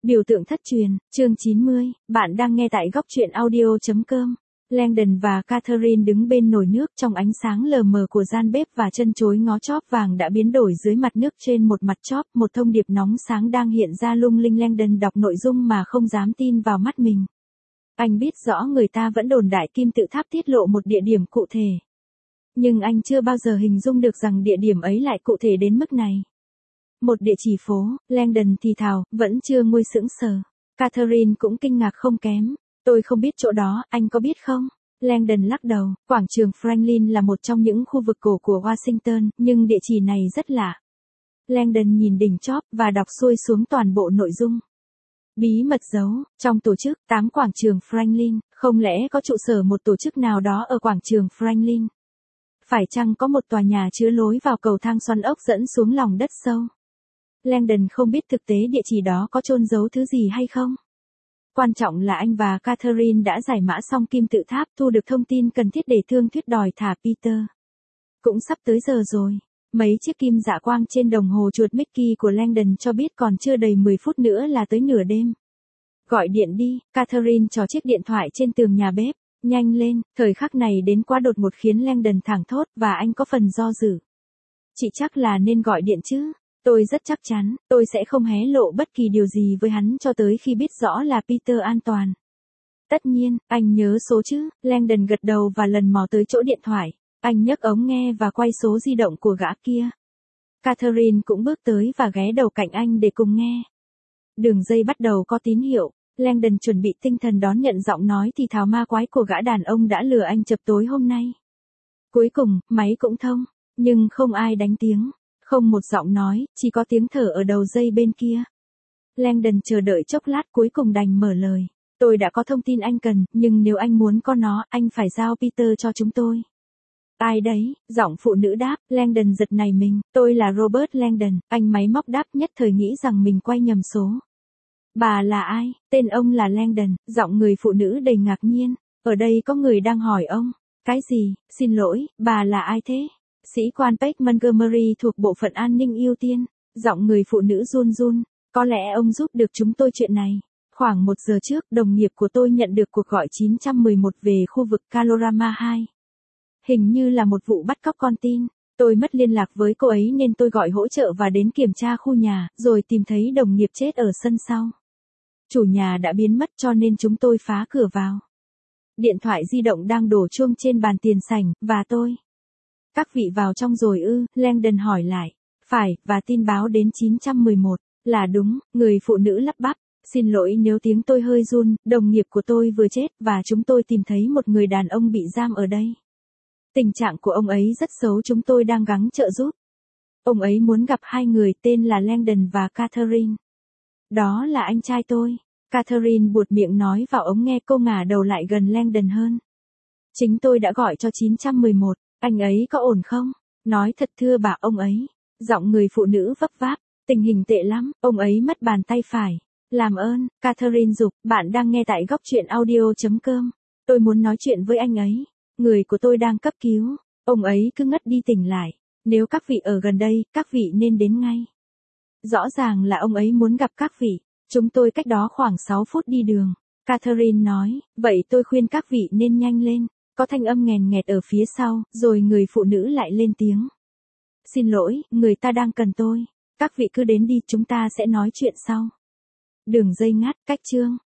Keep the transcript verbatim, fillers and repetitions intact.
Biểu tượng thất truyền, chương chín mươi, bạn đang nghe tại góc truyện audio chấm com. Langdon và Catherine đứng bên nồi nước trong ánh sáng lờ mờ của gian bếp và chân chối ngó chóp vàng đã biến đổi dưới mặt nước trên một mặt chóp. Một thông điệp nóng sáng đang hiện ra lung linh. Langdon đọc nội dung mà không dám tin vào mắt mình. Anh biết rõ người ta vẫn đồn đại kim tự tháp tiết lộ một địa điểm cụ thể. Nhưng anh chưa bao giờ hình dung được rằng địa điểm ấy lại cụ thể đến mức này. Một địa chỉ phố, Langdon thì thào, vẫn chưa nguôi sững sờ. Catherine cũng kinh ngạc không kém. Tôi không biết chỗ đó, anh có biết không? Langdon lắc đầu, quảng trường Franklin là một trong những khu vực cổ của Washington, nhưng địa chỉ này rất lạ. Langdon nhìn đỉnh chóp và đọc xuôi xuống toàn bộ nội dung. Bí mật giấu, trong tổ chức, tám quảng trường Franklin, không lẽ có trụ sở một tổ chức nào đó ở quảng trường Franklin? Phải chăng có một tòa nhà chứa lối vào cầu thang xoắn ốc dẫn xuống lòng đất sâu? Langdon không biết thực tế địa chỉ đó có chôn giấu thứ gì hay không. Quan trọng là anh và Catherine đã giải mã xong kim tự tháp, thu được thông tin cần thiết để thương thuyết đòi thả Peter. Cũng sắp tới giờ rồi. Mấy chiếc kim dạ quang trên đồng hồ chuột Mickey của Langdon cho biết còn chưa đầy mười phút nữa là tới nửa đêm. Gọi điện đi, Catherine trò chiếc điện thoại trên tường nhà bếp. Nhanh lên, thời khắc này đến quá đột ngột khiến Langdon thảng thốt và anh có phần do dự. Chị chắc là nên gọi điện chứ? Tôi rất chắc chắn, tôi sẽ không hé lộ bất kỳ điều gì với hắn cho tới khi biết rõ là Peter an toàn. Tất nhiên, anh nhớ số chứ? Langdon gật đầu và lần mò tới chỗ điện thoại. Anh nhấc ống nghe và quay số di động của gã kia. Catherine cũng bước tới và ghé đầu cạnh anh để cùng nghe. Đường dây bắt đầu có tín hiệu. Langdon chuẩn bị tinh thần đón nhận giọng nói thì thào ma quái của gã đàn ông đã lừa anh chập tối hôm nay. Cuối cùng, máy cũng thông, nhưng không ai đánh tiếng. Không một giọng nói, chỉ có tiếng thở ở đầu dây bên kia. Langdon chờ đợi chốc lát cuối cùng đành mở lời. Tôi đã có thông tin anh cần, nhưng nếu anh muốn có nó, anh phải giao Peter cho chúng tôi. Ai đấy? Giọng phụ nữ đáp. Langdon giật nảy mình. Tôi là Robert Langdon. Anh máy móc đáp, nhất thời nghĩ rằng mình quay nhầm số. Bà là ai? Tên ông là Langdon. Giọng người phụ nữ đầy ngạc nhiên. Ở đây có người đang hỏi ông. Cái gì? Xin lỗi, bà là ai thế? Sĩ quan Page Montgomery thuộc bộ phận an ninh ưu tiên. Giọng người phụ nữ run run. Có lẽ ông giúp được chúng tôi chuyện này. Khoảng một giờ trước, đồng nghiệp của tôi nhận được cuộc gọi chín một một về khu vực Kalorama hai. Hình như là một vụ bắt cóc con tin. Tôi mất liên lạc với cô ấy nên tôi gọi hỗ trợ và đến kiểm tra khu nhà, rồi tìm thấy đồng nghiệp chết ở sân sau. Chủ nhà đã biến mất cho nên chúng tôi phá cửa vào. Điện thoại di động đang đổ chuông trên bàn tiền sảnh, và tôi. Các vị vào trong rồi ư? Langdon hỏi lại. Phải, và tin báo đến chín một một. Là đúng, người phụ nữ lắp bắp. Xin lỗi nếu tiếng tôi hơi run, đồng nghiệp của tôi vừa chết và chúng tôi tìm thấy một người đàn ông bị giam ở đây. Tình trạng của ông ấy rất xấu, chúng tôi đang gắng trợ giúp. Ông ấy muốn gặp hai người tên là Langdon và Catherine. Đó là anh trai tôi. Catherine buột miệng nói vào ống nghe, cô ngả đầu lại gần Langdon hơn. Chính tôi đã gọi cho chín một một, anh ấy có ổn không? Nói thật thưa bà, ông ấy. Giọng người phụ nữ vấp váp, tình hình tệ lắm, ông ấy mất bàn tay phải. Làm ơn, Catherine giục, bạn đang nghe tại góc truyện audio chấm com. Tôi muốn nói chuyện với anh ấy. Người của tôi đang cấp cứu. Ông ấy cứ ngất đi tỉnh lại. Nếu các vị ở gần đây, các vị nên đến ngay. Rõ ràng là ông ấy muốn gặp các vị. Chúng tôi cách đó khoảng sáu phút đi đường. Catherine nói, vậy tôi khuyên các vị nên nhanh lên. Có thanh âm nghèn nghẹt ở phía sau, rồi người phụ nữ lại lên tiếng. Xin lỗi, người ta đang cần tôi. Các vị cứ đến đi, chúng ta sẽ nói chuyện sau. Đường dây ngắt, cách chương.